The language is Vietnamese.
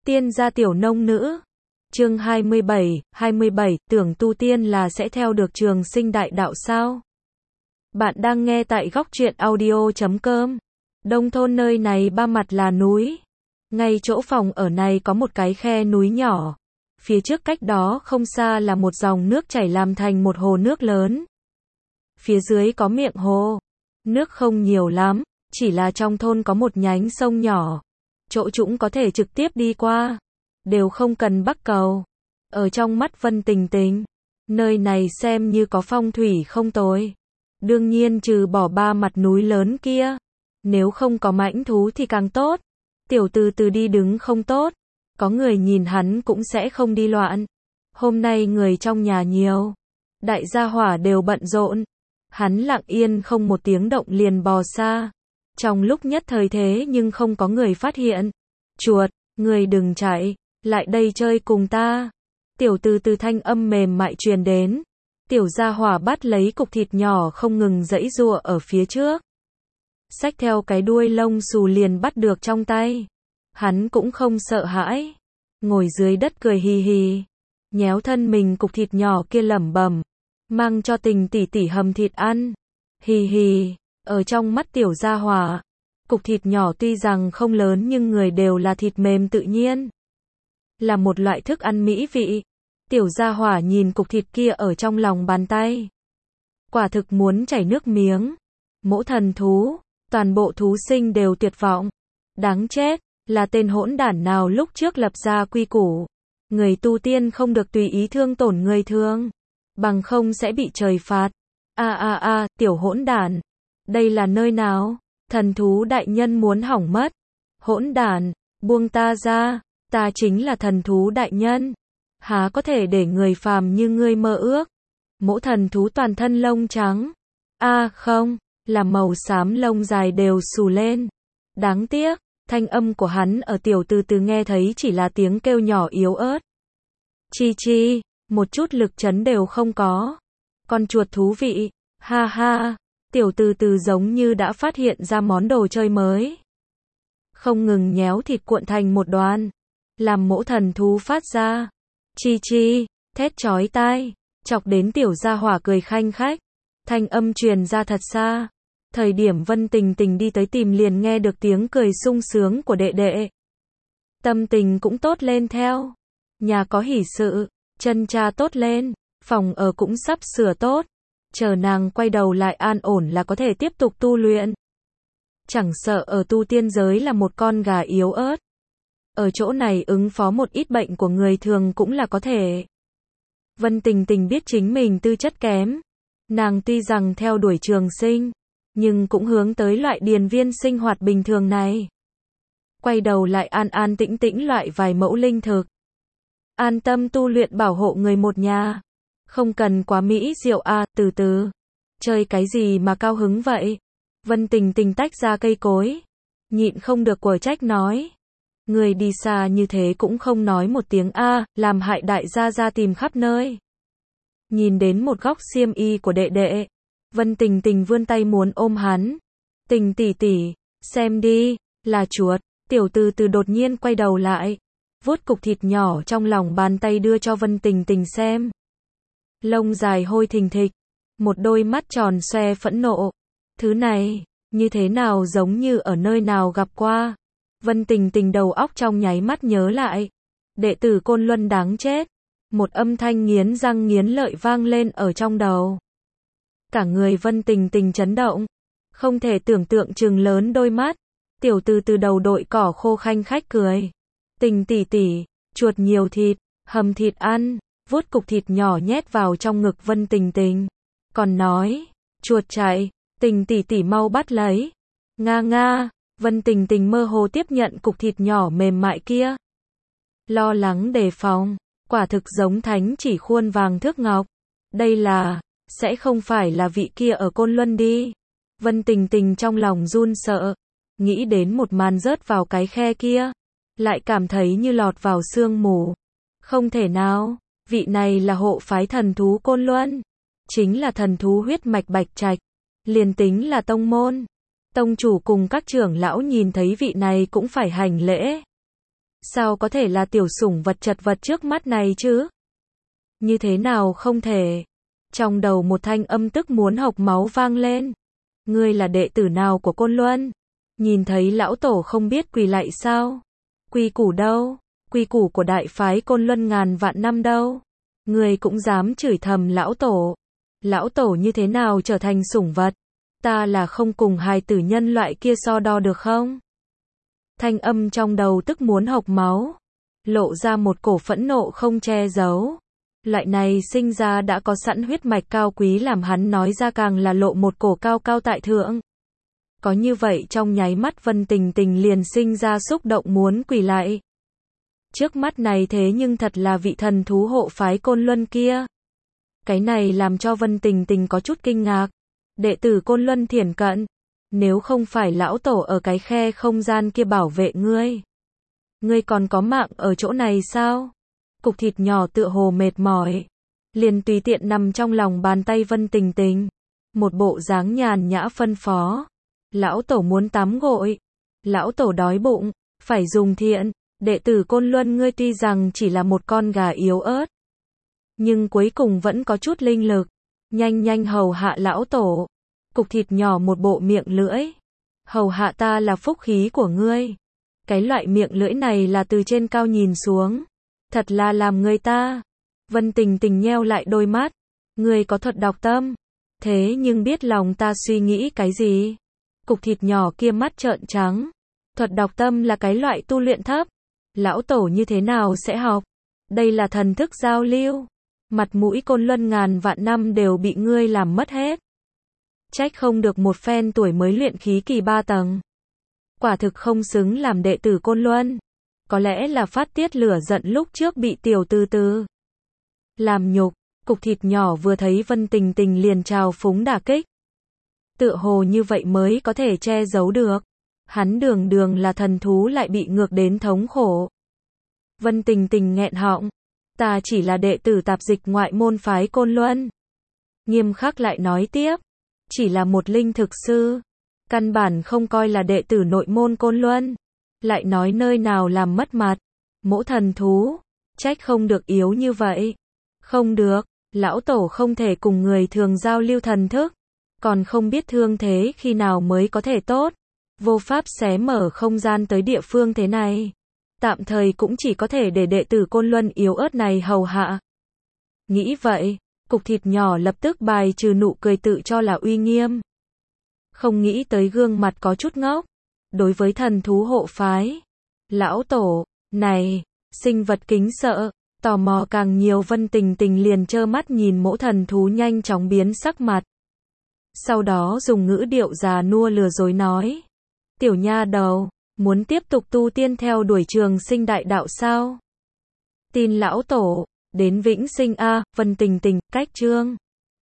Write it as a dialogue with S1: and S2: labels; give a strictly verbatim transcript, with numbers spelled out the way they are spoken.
S1: Tiên gia tiểu nông nữ. Chương hai mươi bảy, hai mươi bảy, tưởng tu tiên là sẽ theo được trường sinh đại đạo sao? Bạn đang nghe tại góc truyện audio chấm com. Đông thôn nơi này ba mặt là núi. Ngay chỗ phòng ở này có một cái khe núi nhỏ. Phía trước cách đó không xa là một dòng nước chảy làm thành một hồ nước lớn. Phía dưới có miệng hồ. Nước không nhiều lắm, chỉ là trong thôn có một nhánh sông nhỏ. Chỗ trũng có thể trực tiếp đi qua. Đều không cần bắc cầu. Ở trong mắt Vân Tình Tình, nơi này xem như có phong thủy không tồi. Đương nhiên trừ bỏ ba mặt núi lớn kia. Nếu không có mãnh thú thì càng tốt. Tiểu từ từ đi đứng không tốt. Có người nhìn hắn cũng sẽ không đi loạn. Hôm nay người trong nhà nhiều. Đại gia hỏa đều bận rộn. Hắn lặng yên không một tiếng động liền bò xa. Trong lúc nhất thời thế nhưng không có người phát hiện. Chuột, người đừng chạy, lại đây chơi cùng ta. Tiểu từ từ thanh âm mềm mại truyền đến. Tiểu gia hỏa bắt lấy cục thịt nhỏ không ngừng giãy giụa ở phía trước. Xách theo cái đuôi lông xù liền bắt được trong tay. Hắn cũng không sợ hãi. Ngồi dưới đất cười hì hì. Nhéo thân mình cục thịt nhỏ kia lẩm bẩm. Mang cho Tình tỷ tỷ hầm thịt ăn. Hì hì, ở trong mắt tiểu gia hỏa. Cục thịt nhỏ tuy rằng không lớn nhưng người đều là thịt mềm tự nhiên. Là một loại thức ăn mỹ vị. Tiểu gia hỏa nhìn cục thịt kia ở trong lòng bàn tay. Quả thực muốn chảy nước miếng. Mỗ thần thú, toàn bộ thú sinh đều tuyệt vọng. Đáng chết, là tên hỗn đản nào lúc trước lập ra quy củ. Người tu tiên không được tùy ý thương tổn người thường. Bằng không sẽ bị trời phạt. A a a, tiểu hỗn đản. Đây là nơi nào? Thần thú đại nhân muốn hỏng mất. Hỗn đản, buông ta ra. Ta chính là thần thú đại nhân. Há có thể để người phàm như ngươi mơ ước. Mỗ thần thú toàn thân lông trắng. A à, không, là màu xám lông dài đều xù lên. Đáng tiếc, thanh âm của hắn ở tiểu từ từ nghe thấy chỉ là tiếng kêu nhỏ yếu ớt. Chi chi, một chút lực chấn đều không có. Con chuột thú vị, ha ha. Tiểu từ từ giống như đã phát hiện ra món đồ chơi mới. Không ngừng nhéo thịt cuộn thành một đoàn. Làm mỗ thần thú phát ra. Chi chi, thét chói tai. Chọc đến tiểu gia hỏa cười khanh khách. Thanh âm truyền ra thật xa. Thời điểm Vân Tình Tình đi tới tìm liền nghe được tiếng cười sung sướng của đệ đệ. Tâm tình cũng tốt lên theo. Nhà có hỷ sự, chân cha tốt lên, phòng ở cũng sắp sửa tốt. Chờ nàng quay đầu lại an ổn là có thể tiếp tục tu luyện. Chẳng sợ ở tu tiên giới là một con gà yếu ớt. Ở chỗ này ứng phó một ít bệnh của người thường cũng là có thể. Vân Tình Tình biết chính mình tư chất kém. Nàng tuy rằng theo đuổi trường sinh, nhưng cũng hướng tới loại điền viên sinh hoạt bình thường này. Quay đầu lại an an tĩnh tĩnh loại vài mẫu linh thực. An tâm tu luyện bảo hộ người một nhà. Không cần quá mỹ diệu a, à, từ từ. Chơi cái gì mà cao hứng vậy? Vân Tình Tình tách ra cây cối. Nhịn không được quở trách nói. Người đi xa như thế cũng không nói một tiếng a, à, làm hại đại gia gia tìm khắp nơi. Nhìn đến một góc xiêm y của đệ đệ. Vân Tình Tình vươn tay muốn ôm hắn. Tình tỷ tỷ, xem đi, là chuột. Tiểu từ từ đột nhiên quay đầu lại. Vuốt cục thịt nhỏ trong lòng bàn tay đưa cho Vân Tình Tình xem. Lông dài hôi thình thịch. Một đôi mắt tròn xoe phẫn nộ. Thứ này, như thế nào giống như ở nơi nào gặp qua. Vân Tình Tình đầu óc trong nháy mắt nhớ lại. Đệ tử Côn Luân đáng chết. Một âm thanh nghiến răng nghiến lợi vang lên ở trong đầu. Cả người Vân Tình Tình chấn động. Không thể tưởng tượng trừng lớn đôi mắt. Tiểu từ từ đầu đội cỏ khô khanh khách cười. Tình tỷ tỷ, chuột nhiều thịt, hầm thịt ăn. Vuốt cục thịt nhỏ nhét vào trong ngực Vân Tình Tình. Còn nói, chuột chạy, Tình tỷ tỷ mau bắt lấy. Nga nga, Vân Tình Tình mơ hồ tiếp nhận cục thịt nhỏ mềm mại kia. Lo lắng đề phòng, quả thực giống thánh chỉ khuôn vàng thước ngọc. Đây là, sẽ không phải là vị kia ở Côn Luân đi. Vân Tình Tình trong lòng run sợ. Nghĩ đến một màn rớt vào cái khe kia. Lại cảm thấy như lọt vào sương mù. Không thể nào. Vị này là hộ phái thần thú Côn Luân. Chính là thần thú huyết mạch bạch trạch. Liền tính là tông môn. Tông chủ cùng các trưởng lão nhìn thấy vị này cũng phải hành lễ. Sao có thể là tiểu sủng vật chật vật trước mắt này chứ? Như thế nào không thể? Trong đầu một thanh âm tức muốn hộc máu vang lên. Ngươi là đệ tử nào của Côn Luân? Nhìn thấy lão tổ không biết quỳ lạy sao? Quy củ đâu? Quy củ của đại phái Côn Luân ngàn vạn năm đâu? Ngươi cũng dám chửi thầm lão tổ? Lão tổ như thế nào trở thành sủng vật? Ta là không cùng hài tử nhân loại kia so đo được không? Thanh âm trong đầu tức muốn hộc máu, lộ ra một cổ phẫn nộ không che giấu. Loại này sinh ra đã có sẵn huyết mạch cao quý làm hắn nói ra càng là lộ một cổ cao cao tại thượng. Có như vậy trong nháy mắt Vân Tình Tình liền sinh ra xúc động muốn quỳ lại. Trước mắt này thế nhưng thật là vị thần thú hộ phái Côn Luân kia. Cái này làm cho Vân Tình Tình có chút kinh ngạc. Đệ tử Côn Luân thiển cận. Nếu không phải lão tổ ở cái khe không gian kia bảo vệ ngươi, ngươi còn có mạng ở chỗ này sao? Cục thịt nhỏ tựa hồ mệt mỏi, liền tùy tiện nằm trong lòng bàn tay Vân Tình Tình. Một bộ dáng nhàn nhã phân phó. Lão tổ muốn tắm gội. Lão tổ đói bụng, phải dùng thiện. Đệ tử Côn Luân ngươi tuy rằng chỉ là một con gà yếu ớt, nhưng cuối cùng vẫn có chút linh lực. Nhanh nhanh hầu hạ lão tổ. Cục thịt nhỏ một bộ miệng lưỡi. Hầu hạ ta là phúc khí của ngươi. Cái loại miệng lưỡi này là từ trên cao nhìn xuống. Thật là làm người ta. Vân Tình Tình nheo lại đôi mắt. Ngươi có thuật đọc tâm. Thế nhưng biết lòng ta suy nghĩ cái gì? Cục thịt nhỏ kia mắt trợn trắng. Thuật đọc tâm là cái loại tu luyện thấp. Lão tổ như thế nào sẽ học? Đây là thần thức giao lưu. Mặt mũi Côn Luân ngàn vạn năm đều bị ngươi làm mất hết. Trách không được một phen tuổi mới luyện khí kỳ ba tầng. Quả thực không xứng làm đệ tử Côn Luân. Có lẽ là phát tiết lửa giận lúc trước bị tiểu từ từ làm nhục. Cục thịt nhỏ vừa thấy Vân Tình Tình liền trào phúng đả kích. Tựa hồ như vậy mới có thể che giấu được. Hắn đường đường là thần thú lại bị ngược đến thống khổ. Vân Tình Tình nghẹn họng. Ta chỉ là đệ tử tạp dịch ngoại môn phái Côn Luân. Nghiêm khắc lại nói tiếp. Chỉ là một linh thực sư. Căn bản không coi là đệ tử nội môn Côn Luân. Lại nói nơi nào làm mất mặt. Mỗ thần thú. Trách không được yếu như vậy. Không được. Lão tổ không thể cùng người thường giao lưu thần thức. Còn không biết thương thế khi nào mới có thể tốt. Vô pháp xé mở không gian tới địa phương thế này. Tạm thời cũng chỉ có thể để đệ tử Côn Luân yếu ớt này hầu hạ. Nghĩ vậy, cục thịt nhỏ lập tức bài trừ nụ cười tự cho là uy nghiêm. Không nghĩ tới gương mặt có chút ngốc. Đối với thần thú hộ phái. Lão tổ, này, sinh vật kính sợ, tò mò càng nhiều. Vân Tình Tình liền trơ mắt nhìn mỗ thần thú nhanh chóng biến sắc mặt. Sau đó dùng ngữ điệu già nua lừa dối nói. Tiểu nha đầu, muốn tiếp tục tu tiên theo đuổi trường sinh đại đạo sao? Tin lão tổ, đến vĩnh sinh a. Vân Tình Tình, cách chương.